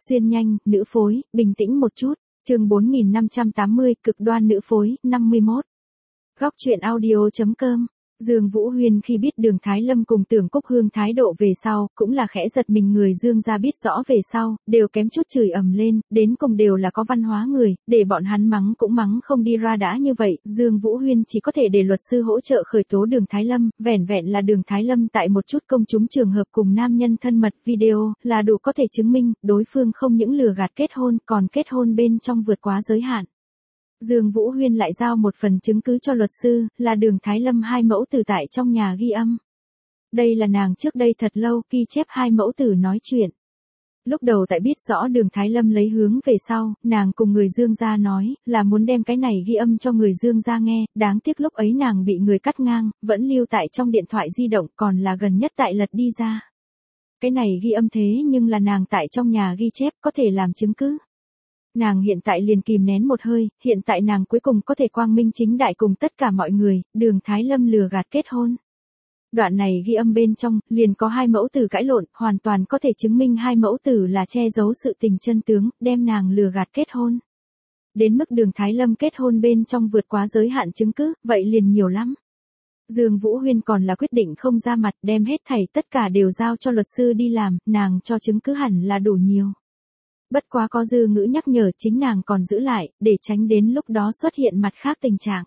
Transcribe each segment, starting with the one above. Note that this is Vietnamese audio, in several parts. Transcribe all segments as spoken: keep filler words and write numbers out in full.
Xuyên nhanh, nữ phối, bình tĩnh một chút. Chương bốn nghìn năm trăm tám mươi, cực đoan nữ phối, năm mươi mốt. Góc truyện audio chấm com. Dương Vũ Huyên khi biết Đường Thái Lâm cùng Tưởng Cúc Hương thái độ về sau, cũng là khẽ giật mình, người Dương gia biết rõ về sau, đều kém chút chửi ầm lên, đến cùng đều là có văn hóa người, để bọn hắn mắng cũng mắng không đi ra đã như vậy, Dương Vũ Huyên chỉ có thể để luật sư hỗ trợ khởi tố Đường Thái Lâm, vẻn vẹn là Đường Thái Lâm tại một chút công chúng trường hợp cùng nam nhân thân mật video, là đủ có thể chứng minh, đối phương không những lừa gạt kết hôn, còn kết hôn bên trong vượt quá giới hạn. Dương Vũ Huyên lại giao một phần chứng cứ cho luật sư, là Đường Thái Lâm hai mẫu tử tại trong nhà ghi âm. Đây là nàng trước đây thật lâu ghi chép hai mẫu tử nói chuyện. Lúc đầu tại biết rõ Đường Thái Lâm lấy hướng về sau, nàng cùng người Dương gia nói, là muốn đem cái này ghi âm cho người Dương gia nghe, đáng tiếc lúc ấy nàng bị người cắt ngang, vẫn lưu tại trong điện thoại di động, còn là gần nhất tại lật đi ra. Cái này ghi âm thế nhưng là nàng tại trong nhà ghi chép, có thể làm chứng cứ. Nàng hiện tại liền kìm nén một hơi, hiện tại nàng cuối cùng có thể quang minh chính đại cùng tất cả mọi người, Đường Thái Lâm lừa gạt kết hôn. Đoạn này ghi âm bên trong, liền có hai mẫu tử cãi lộn, hoàn toàn có thể chứng minh hai mẫu tử là che giấu sự tình chân tướng, đem nàng lừa gạt kết hôn. Đến mức Đường Thái Lâm kết hôn bên trong vượt quá giới hạn chứng cứ, vậy liền nhiều lắm. Dương Vũ Huyên còn là quyết định không ra mặt, đem hết thảy tất cả đều giao cho luật sư đi làm, nàng cho chứng cứ hẳn là đủ nhiều. Bất quá có dư ngữ nhắc nhở chính nàng còn giữ lại, để tránh đến lúc đó xuất hiện mặt khác tình trạng.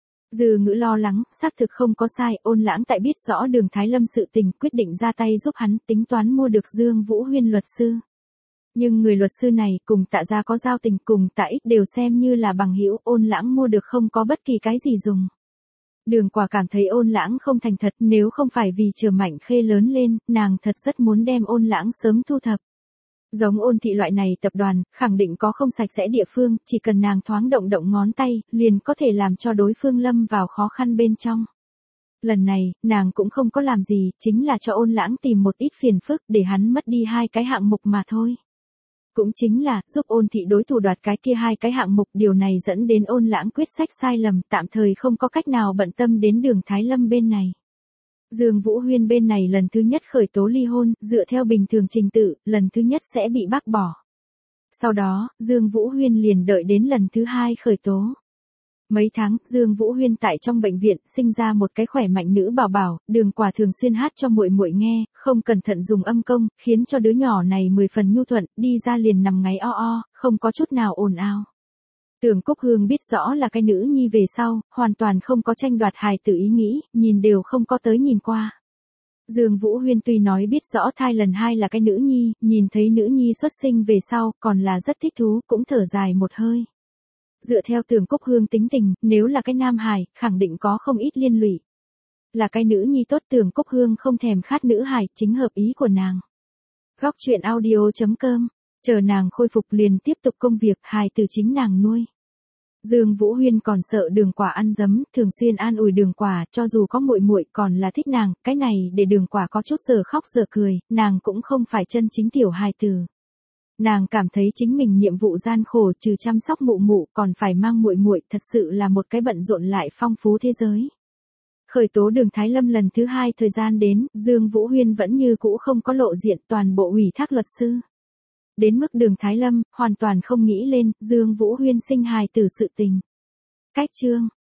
Dư ngữ lo lắng, xác thực không có sai, Ôn Lãng tại biết rõ Đường Thái Lâm sự tình, quyết định ra tay giúp hắn, tính toán mua được Dương Vũ Huyên luật sư. Nhưng người luật sư này cùng Tạ gia có giao tình, cùng Tạ Ích đều xem như là bằng hữu, Ôn Lãng mua được không có bất kỳ cái gì dùng. Đường Quả cảm thấy Ôn Lãng không thành thật, nếu không phải vì chờ Mạnh Khê lớn lên, nàng thật rất muốn đem Ôn Lãng sớm thu thập. Giống Ôn thị loại này tập đoàn, khẳng định có không sạch sẽ địa phương, chỉ cần nàng thoáng động động ngón tay, liền có thể làm cho đối phương lâm vào khó khăn bên trong. Lần này, nàng cũng không có làm gì, chính là cho Ôn Lãng tìm một ít phiền phức để hắn mất đi hai cái hạng mục mà thôi. Cũng chính là, giúp Ôn thị đối thủ đoạt cái kia hai cái hạng mục, điều này dẫn đến Ôn Lãng quyết sách sai lầm, tạm thời không có cách nào bận tâm đến Đường Thái Lâm bên này. Dương Vũ Huyên bên này lần thứ nhất khởi tố ly hôn, dựa theo bình thường trình tự, lần thứ nhất sẽ bị bác bỏ. Sau đó, Dương Vũ Huyên liền đợi đến lần thứ hai khởi tố. Mấy tháng, Dương Vũ Huyên tại trong bệnh viện sinh ra một cái khỏe mạnh nữ bảo bảo, Đường Quả thường xuyên hát cho muội muội nghe, không cẩn thận dùng âm công, khiến cho đứa nhỏ này mười phần nhu thuận, đi ra liền nằm ngáy o o, không có chút nào ồn ào. Tưởng Cúc Hương biết rõ là cái nữ nhi về sau, hoàn toàn không có tranh đoạt hài tử ý nghĩ, nhìn đều không có tới nhìn qua. Dương Vũ Huyên tuy nói biết rõ thai lần hai là cái nữ nhi, nhìn thấy nữ nhi xuất sinh về sau, còn là rất thích thú, cũng thở dài một hơi. Dựa theo Tưởng Cúc Hương tính tình, nếu là cái nam hài, khẳng định có không ít liên lụy. Là cái nữ nhi tốt, Tưởng Cúc Hương không thèm khát nữ hài, chính hợp ý của nàng. Góc truyện audio chấm com. Chờ nàng khôi phục liền tiếp tục công việc, hài từ chính nàng nuôi. Dương Vũ Huyên còn sợ Đường Quả ăn dấm, thường xuyên an ủi Đường Quả, cho dù có muội muội còn là thích nàng, cái này để Đường Quả có chút giờ khóc giờ cười, nàng cũng không phải chân chính tiểu hài tử. Nàng cảm thấy chính mình nhiệm vụ gian khổ, trừ chăm sóc mụ mụ còn phải mang muội muội, thật sự là một cái bận rộn lại phong phú thế giới. Khởi tố Đường Thái Lâm lần thứ hai thời gian đến, Dương Vũ Huyên vẫn như cũ không có lộ diện, toàn bộ ủy thác luật sư. Đến mức Đường Thái Lâm, hoàn toàn không nghĩ lên, Dương Vũ Huyên sinh hài tử sự tình. Cách chương.